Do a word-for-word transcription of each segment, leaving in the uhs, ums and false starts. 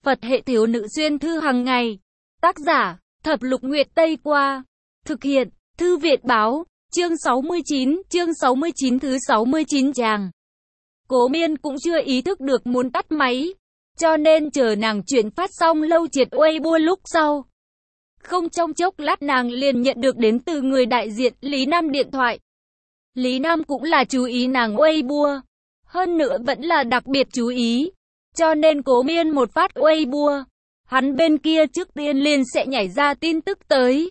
Phật hệ thiếu nữ xuyên thư hàng ngày. Tác giả, Thập Lục Nguyệt Tây Qua. Thực hiện, Thư Viện Báo. Chương sáu mươi chín, chương sáu mươi chín thứ sáu mươi chín chàng. Cố Miên cũng chưa ý thức được muốn tắt máy, cho nên chờ nàng chuyển phát xong Lâu Triệt Weibo lúc sau. Không trong chốc lát nàng liền nhận được đến từ người đại diện Lý Nam điện thoại. Lý Nam cũng là chú ý nàng Weibo, hơn nữa vẫn là đặc biệt chú ý, cho nên Cố Miên một phát Weibo, hắn bên kia trước tiên liền sẽ nhảy ra tin tức tới.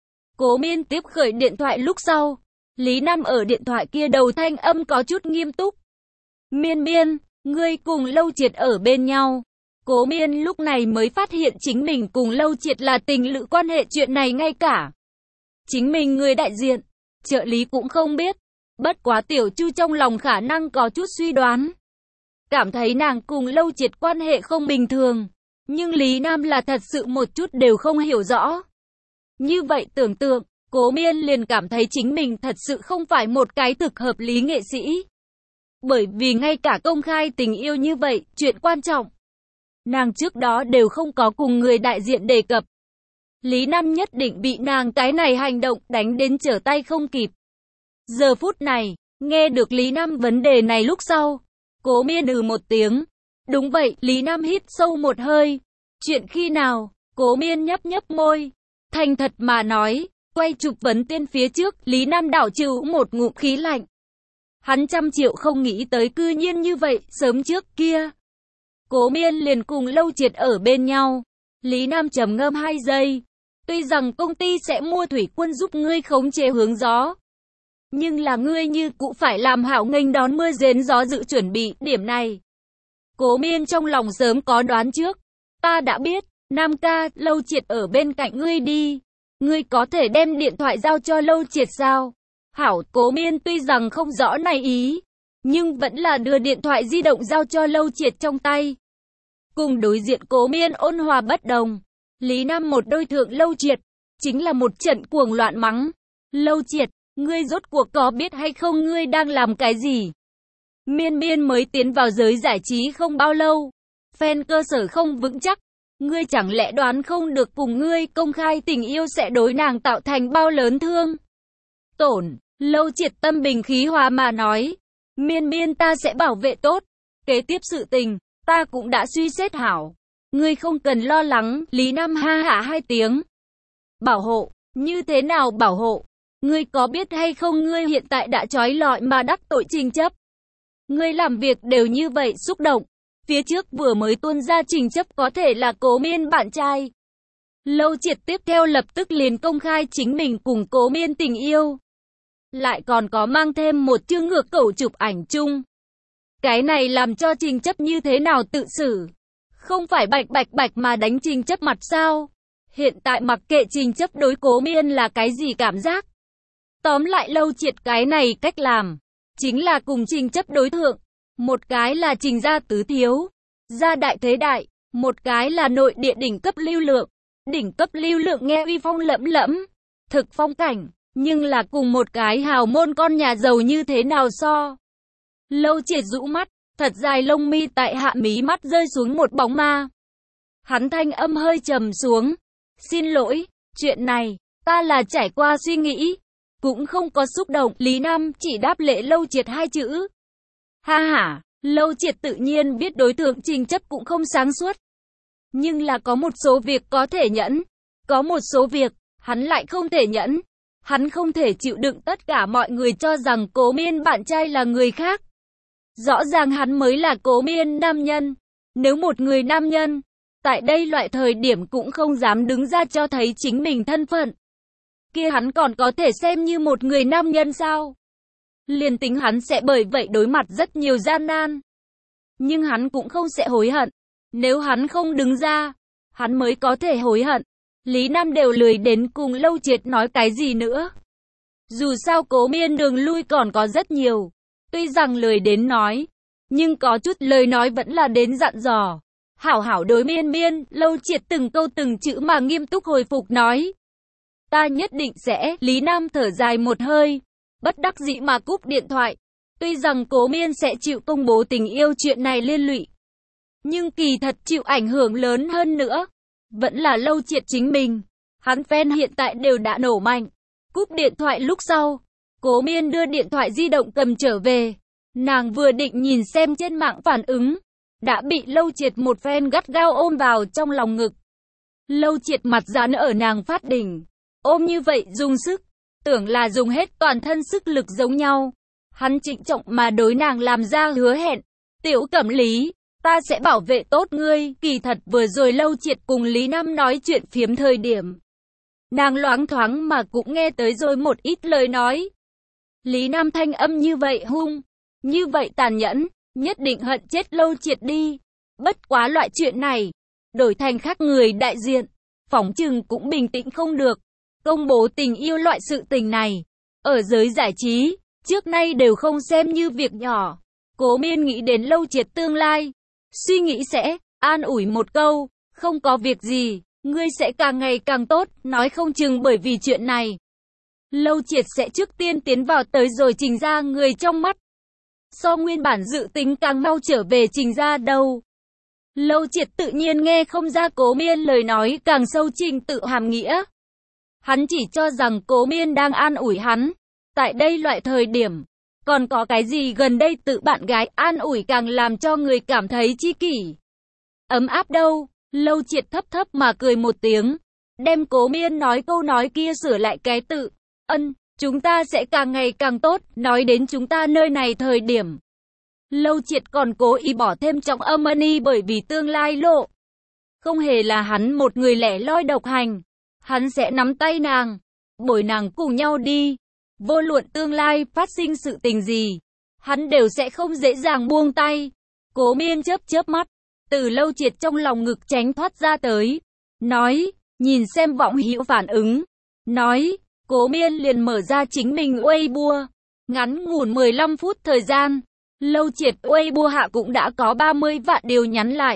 Cố Miên tiếp khởi điện thoại lúc sau, Lý Nam ở điện thoại kia đầu thanh âm có chút nghiêm túc. Miên Miên, ngươi cùng Lâu Triệt ở bên nhau. Cố Miên lúc này mới phát hiện chính mình cùng Lâu Triệt là tình lữ quan hệ, chuyện này ngay cả chính mình người đại diện, trợ lý cũng không biết. Bất quá Tiểu Chu trong lòng khả năng có chút suy đoán, cảm thấy nàng cùng Lâu Triệt quan hệ không bình thường, nhưng Lý Nam là thật sự một chút đều không hiểu rõ. Như vậy tưởng tượng, Cố Miên liền cảm thấy chính mình thật sự không phải một cái thực hợp lý nghệ sĩ. Bởi vì ngay cả công khai tình yêu như vậy, chuyện quan trọng, nàng trước đó đều không có cùng người đại diện đề cập. Lý Nam nhất định bị nàng cái này hành động đánh đến trở tay không kịp. Giờ phút này, nghe được Lý Nam vấn đề này lúc sau, Cố Miên ừ một tiếng. Đúng vậy, Lý Nam hít sâu một hơi. Chuyện khi nào? Cố Miên nhấp nhấp môi, thành thật mà nói. Quay chụp vấn tiên phía trước, Lý Nam đảo trừ một ngụm khí lạnh. Hắn trăm triệu không nghĩ tới cư nhiên như vậy, sớm trước kia Cố Miên liền cùng Lâu Triệt ở bên nhau. Lý Nam trầm ngâm hai giây. Tuy rằng công ty sẽ mua thủy quân giúp ngươi khống chế hướng gió, nhưng là ngươi như cũng phải làm hảo nghênh đón mưa rền gió dự chuẩn bị, điểm này Cố Miên trong lòng sớm có đoán trước. Ta đã biết, Nam ca, Lâu Triệt ở bên cạnh ngươi đi. Ngươi có thể đem điện thoại giao cho Lâu Triệt sao? Hảo, Cố Miên tuy rằng không rõ này ý, nhưng vẫn là đưa điện thoại di động giao cho Lâu Triệt trong tay. Cùng đối diện Cố Miên ôn hòa bất đồng, Lý Nam một đôi thượng Lâu Triệt, chính là một trận cuồng loạn mắng. Lâu Triệt, ngươi rốt cuộc có biết hay không ngươi đang làm cái gì? Miên Miên mới tiến vào giới giải trí không bao lâu, fan cơ sở không vững chắc. Ngươi chẳng lẽ đoán không được cùng ngươi công khai tình yêu sẽ đối nàng tạo thành bao lớn thương tổn? Lâu Triệt tâm bình khí hòa mà nói. Miên Miên, ta sẽ bảo vệ tốt. Kế tiếp sự tình, ta cũng đã suy xét hảo. Ngươi không cần lo lắng. Lý Nam ha hả hai tiếng. Bảo hộ? Như thế nào bảo hộ? Ngươi có biết hay không ngươi hiện tại đã trói lọi mà đắc tội Trình Chấp. Ngươi làm việc đều như vậy xúc động. Phía trước vừa mới tuôn ra Trình Chấp có thể là Cố Miên bạn trai. Lâu Triệt tiếp theo lập tức liền công khai chính mình cùng Cố Miên tình yêu. Lại còn có mang thêm một chương ngược cẩu chụp ảnh chung. Cái này làm cho Trình Chấp như thế nào tự xử? Không phải bạch bạch bạch mà đánh Trình Chấp mặt sao? Hiện tại mặc kệ Trình Chấp đối Cố Miên là cái gì cảm giác. Tóm lại Lâu Triệt cái này cách làm, chính là cùng Trình Chấp đối thượng. Một cái là Trình gia tứ thiếu, gia đại thế đại, một cái là nội địa đỉnh cấp lưu lượng. Đỉnh cấp lưu lượng nghe uy phong lẫm lẫm, thực phong cảnh, nhưng là cùng một cái hào môn con nhà giàu như thế nào so? Lâu Triệt rũ mắt, thật dài lông mi tại hạ mí mắt rơi xuống một bóng ma. Hắn thanh âm hơi trầm xuống. Xin lỗi, chuyện này, ta là trải qua suy nghĩ, cũng không có xúc động. Lý Nam chỉ đáp lễ Lâu Triệt hai chữ. Ha ha, Lâu Triệt tự nhiên biết đối tượng Trình Chấp cũng không sáng suốt. Nhưng là có một số việc có thể nhẫn, có một số việc, hắn lại không thể nhẫn. Hắn không thể chịu đựng tất cả mọi người cho rằng Cố Miên bạn trai là người khác. Rõ ràng hắn mới là Cố Miên nam nhân. Nếu một người nam nhân, tại đây loại thời điểm cũng không dám đứng ra cho thấy chính mình thân phận, kia hắn còn có thể xem như một người nam nhân sao? Liền tính hắn sẽ bởi vậy đối mặt rất nhiều gian nan, nhưng hắn cũng không sẽ hối hận. Nếu hắn không đứng ra, hắn mới có thể hối hận. Lý Nam đều lười đến cùng Lâu Triệt nói cái gì nữa. Dù sao Cố Miên đường lui còn có rất nhiều. Tuy rằng lười đến nói, nhưng có chút lời nói vẫn là đến dặn dò. Hảo hảo đối Miên Miên, Lâu Triệt từng câu từng chữ mà nghiêm túc hồi phục nói. Ta nhất định sẽ. Lý Nam thở dài một hơi, bất đắc dĩ mà cúp điện thoại. Tuy rằng Cố Miên sẽ chịu công bố tình yêu chuyện này liên lụy, Nhưng kỳ thật chịu ảnh hưởng lớn hơn nữa vẫn là Lâu Triệt chính mình. Hắn fan hiện tại đều đã nổ mạnh. Cúp điện thoại lúc sau, Cố Miên đưa điện thoại di động cầm trở về. Nàng vừa định nhìn xem trên mạng phản ứng, đã bị Lâu Triệt một phen gắt gao ôm vào trong lòng ngực. Lâu Triệt mặt dán ở nàng phát đỉnh, ôm như vậy dùng sức, tưởng là dùng hết toàn thân sức lực giống nhau. Hắn trịnh trọng mà đối nàng làm ra hứa hẹn, Tiểu Cẩm Lý, ta sẽ bảo vệ tốt ngươi. Kỳ thật vừa rồi Lâu Triệt cùng Lý Nam nói chuyện phiếm thời điểm, nàng loáng thoáng mà cũng nghe tới rồi một ít lời nói. Lý Nam thanh âm như vậy hung, như vậy tàn nhẫn, nhất định hận chết Lâu Triệt đi. Bất quá loại chuyện này, đổi thành khác người đại diện, phỏng chừng cũng bình tĩnh không được. Công bố tình yêu loại sự tình này, ở giới giải trí, trước nay đều không xem như việc nhỏ. Cố Miên nghĩ đến Lâu Triệt tương lai, suy nghĩ sẽ an ủi một câu, không có việc gì, ngươi sẽ càng ngày càng tốt, nói không chừng bởi vì chuyện này, Lâu Triệt sẽ trước tiên tiến vào tới rồi Trình ra người trong mắt. So nguyên bản dự tính càng mau trở về Trình ra đâu. Lâu Triệt tự nhiên nghe không ra Cố Miên lời nói càng sâu trình tự hàm nghĩa. Hắn chỉ cho rằng Cố Miên đang an ủi hắn. Tại đây loại thời điểm, còn có cái gì gần đây tự bạn gái an ủi càng làm cho người cảm thấy chi kỷ, ấm áp đâu. Lâu Triệt thấp thấp mà cười một tiếng, đem Cố Miên nói câu nói kia sửa lại cái tự. Ân, chúng ta sẽ càng ngày càng tốt. Nói đến chúng ta nơi này thời điểm, Lâu Triệt còn cố ý bỏ thêm trọng âm y bởi vì tương lai lộ. Không hề là hắn một người lẻ loi độc hành. Hắn sẽ nắm tay nàng, bồi nàng cùng nhau đi. Vô luận tương lai phát sinh sự tình gì, hắn đều sẽ không dễ dàng buông tay. Cố Miên chớp chớp mắt, từ Lâu Triệt trong lòng ngực tránh thoát ra tới. Nói, nhìn xem Vọng Hữu phản ứng. Nói, Cố Miên liền mở ra chính mình Weibo. Ngắn ngủn mười lăm phút thời gian, Lâu Triệt Weibo hạ cũng đã có ba mươi vạn điều nhắn lại.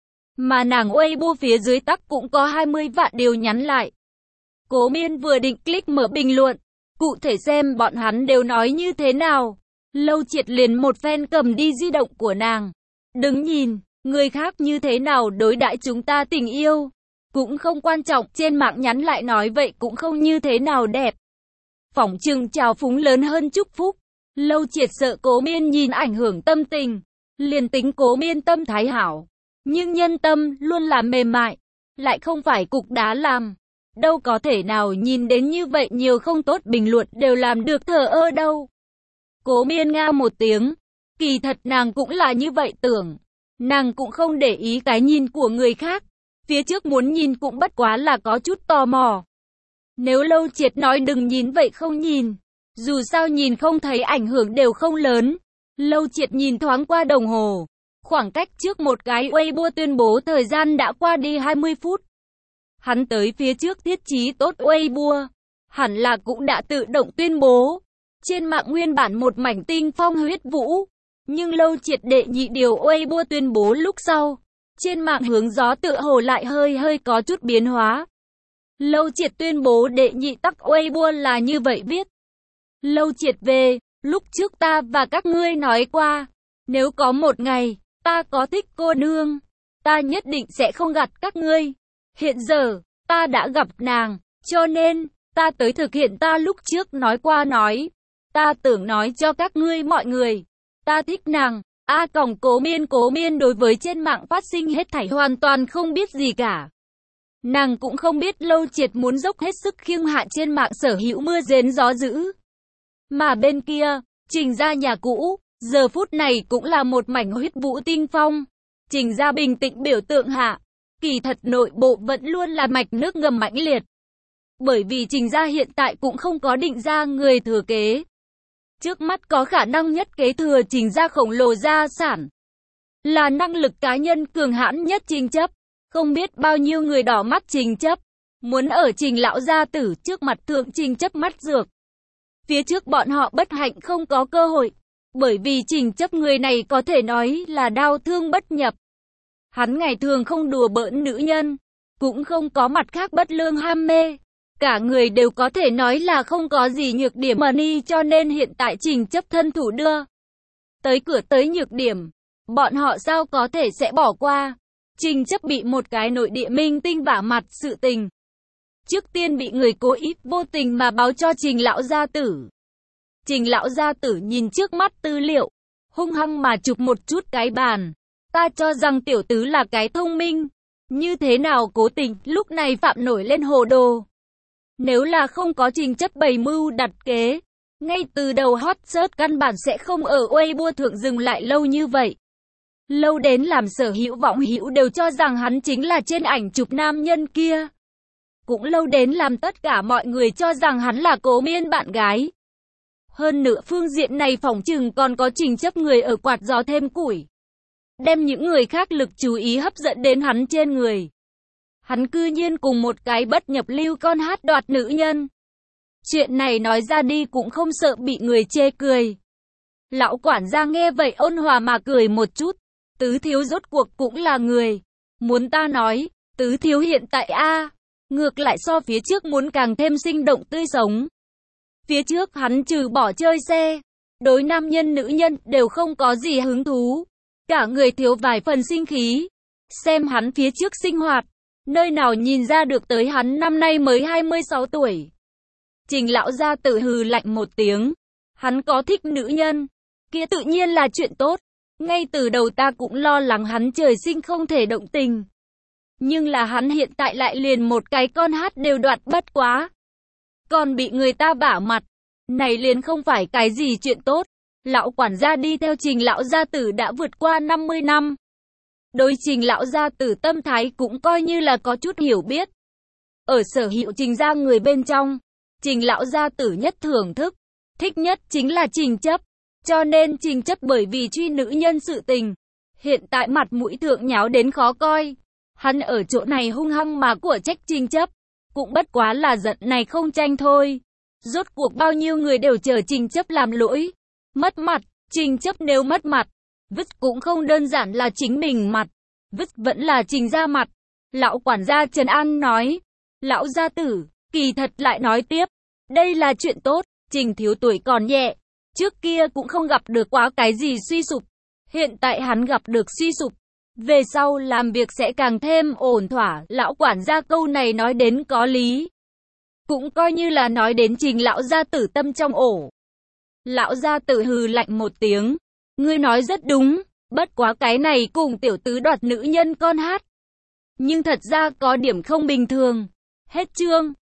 Mà nàng Weibo phía dưới tắc cũng có hai mươi vạn điều nhắn lại. Cố Miên vừa định click mở bình luận, cụ thể xem bọn hắn đều nói như thế nào. Lâu Triệt liền một phen cầm đi di động của nàng. Đừng nhìn, người khác như thế nào đối đãi chúng ta tình yêu, cũng không quan trọng, trên mạng nhắn lại nói vậy cũng không như thế nào đẹp. Phỏng chừng trào phúng lớn hơn chúc phúc. Lâu Triệt sợ Cố Miên nhìn ảnh hưởng tâm tình, liền tính Cố Miên tâm thái hảo. Nhưng nhân tâm luôn là mềm mại, lại không phải cục đá làm. Đâu có thể nào nhìn đến như vậy nhiều không tốt bình luận đều làm được thờ ơ đâu. Cố Miên nga một tiếng, kỳ thật nàng cũng là như vậy tưởng. Nàng cũng không để ý cái nhìn của người khác. Phía trước muốn nhìn cũng bất quá là có chút tò mò. Nếu Lâu Triệt nói đừng nhìn vậy không nhìn. Dù sao nhìn không thấy ảnh hưởng đều không lớn. Lâu Triệt nhìn thoáng qua đồng hồ. Khoảng cách trước một cái Weibo tuyên bố thời gian đã qua đi hai mươi phút. Hắn tới phía trước thiết trí tốt Weibo, hẳn là cũng đã tự động tuyên bố. Trên mạng nguyên bản một mảnh tinh phong huyết vũ, nhưng Lâu Triệt đệ nhị điều Weibo tuyên bố lúc sau, trên mạng hướng gió tựa hồ lại hơi hơi có chút biến hóa. Lâu Triệt tuyên bố đệ nhị tắc Weibo là như vậy viết. Lâu Triệt về, lúc trước ta và các ngươi nói qua, nếu có một ngày, ta có thích cô nương, ta nhất định sẽ không gạt các ngươi. Hiện giờ, ta đã gặp nàng, cho nên, ta tới thực hiện ta lúc trước nói qua nói. Ta tưởng nói cho các ngươi mọi người, ta thích nàng. A còng Cố Miên Cố Miên đối với trên mạng phát sinh hết thảy hoàn toàn không biết gì cả. Nàng cũng không biết Lâu Triệt muốn dốc hết sức khiêng hạ trên mạng sở hữu mưa rền gió dữ. Mà bên kia, Trình gia nhà cũ, giờ phút này cũng là một mảnh huyết vũ tinh phong. Trình gia bình tĩnh biểu tượng hạ, kỳ thật nội bộ vẫn luôn là mạch nước ngầm mãnh liệt. Bởi vì Trình gia hiện tại cũng không có định ra người thừa kế. Trước mắt có khả năng nhất kế thừa Trình gia khổng lồ gia sản, là năng lực cá nhân cường hãn nhất Trình Chấp. Không biết bao nhiêu người đỏ mắt Trình Chấp, muốn ở Trình lão gia tử trước mặt thượng Trình Chấp mắt dược. Phía trước bọn họ bất hạnh không có cơ hội, bởi vì Trình Chấp người này có thể nói là đau thương bất nhập. Hắn ngày thường không đùa bỡn nữ nhân, cũng không có mặt khác bất lương ham mê. Cả người đều có thể nói là không có gì nhược điểm mà ni, cho nên hiện tại Trình Chấp thân thủ đưa tới cửa tới nhược điểm. Bọn họ sao có thể sẽ bỏ qua. Trình Chấp bị một cái nội địa minh tinh vả mặt sự tình. Trước tiên bị người cố ý vô tình mà báo cho Trình lão gia tử. Trình lão gia tử nhìn trước mắt tư liệu, hung hăng mà chụp một chút cái bàn. Ta cho rằng tiểu tứ là cái thông minh. Như thế nào cố tình, lúc này Phạm nổi lên hồ đồ. Nếu là không có Trình Chấp bày mưu đặt kế, ngay từ đầu hot search căn bản sẽ không ở Weibo thượng dừng lại lâu như vậy. Lâu đến làm Sở Hữu Vọng Hữu đều cho rằng hắn chính là trên ảnh chụp nam nhân kia. Cũng lâu đến làm tất cả mọi người cho rằng hắn là Cố Miên bạn gái. Hơn nữa phương diện này phỏng chừng còn có Trình Chấp người ở quạt gió thêm củi. Đem những người khác lực chú ý hấp dẫn đến hắn trên người. Hắn cư nhiên cùng một cái bất nhập lưu con hát đoạt nữ nhân. Chuyện này nói ra đi cũng không sợ bị người chê cười. Lão quản gia nghe vậy ôn hòa mà cười một chút. Tứ thiếu rốt cuộc cũng là người. Muốn ta nói, tứ thiếu hiện tại a ngược lại so phía trước muốn càng thêm sinh động tươi sống. Phía trước hắn trừ bỏ chơi xe, đối nam nhân nữ nhân đều không có gì hứng thú. Cả người thiếu vài phần sinh khí. Xem hắn phía trước sinh hoạt, nơi nào nhìn ra được tới hắn năm nay mới hai mươi sáu tuổi. Trình lão gia tử hừ lạnh một tiếng. Hắn có thích nữ nhân, kia tự nhiên là chuyện tốt. Ngay từ đầu ta cũng lo lắng hắn trời sinh không thể động tình. Nhưng là hắn hiện tại lại liền một cái con hát đều đoạt bất quá. Còn bị người ta vả mặt. Này liền không phải cái gì chuyện tốt. Lão quản gia đi theo Trình lão gia tử đã vượt qua năm mươi năm. Đối Trình lão gia tử tâm thái cũng coi như là có chút hiểu biết. Ở Sở Hữu Trình gia người bên trong, Trình lão gia tử nhất thưởng thức, thích nhất chính là Trình Chấp. Cho nên Trình Chấp bởi vì truy nữ nhân sự tình, hiện tại mặt mũi thượng nháo đến khó coi. Hắn ở chỗ này hung hăng mà của trách Trình Chấp, cũng bất quá là giận này không tranh thôi. Rốt cuộc bao nhiêu người đều chờ Trình Chấp làm lỗi. Mất mặt, Trình Chấp nếu mất mặt, vứt cũng không đơn giản là chính mình mặt, vứt vẫn là Trình gia mặt. Lão quản gia Trần An nói, lão gia tử, kỳ thật lại nói tiếp, đây là chuyện tốt, Trình thiếu tuổi còn nhẹ, trước kia cũng không gặp được quá cái gì suy sụp, hiện tại hắn gặp được suy sụp, về sau làm việc sẽ càng thêm ổn thỏa. Lão quản gia câu này nói đến có lý, cũng coi như là nói đến Trình lão gia tử tâm trong ổ. Lão gia tử hừ lạnh một tiếng, ngươi nói rất đúng, bất quá cái này cùng tiểu tứ đoạt nữ nhân con hát. Nhưng thật ra có điểm không bình thường. Hết chương.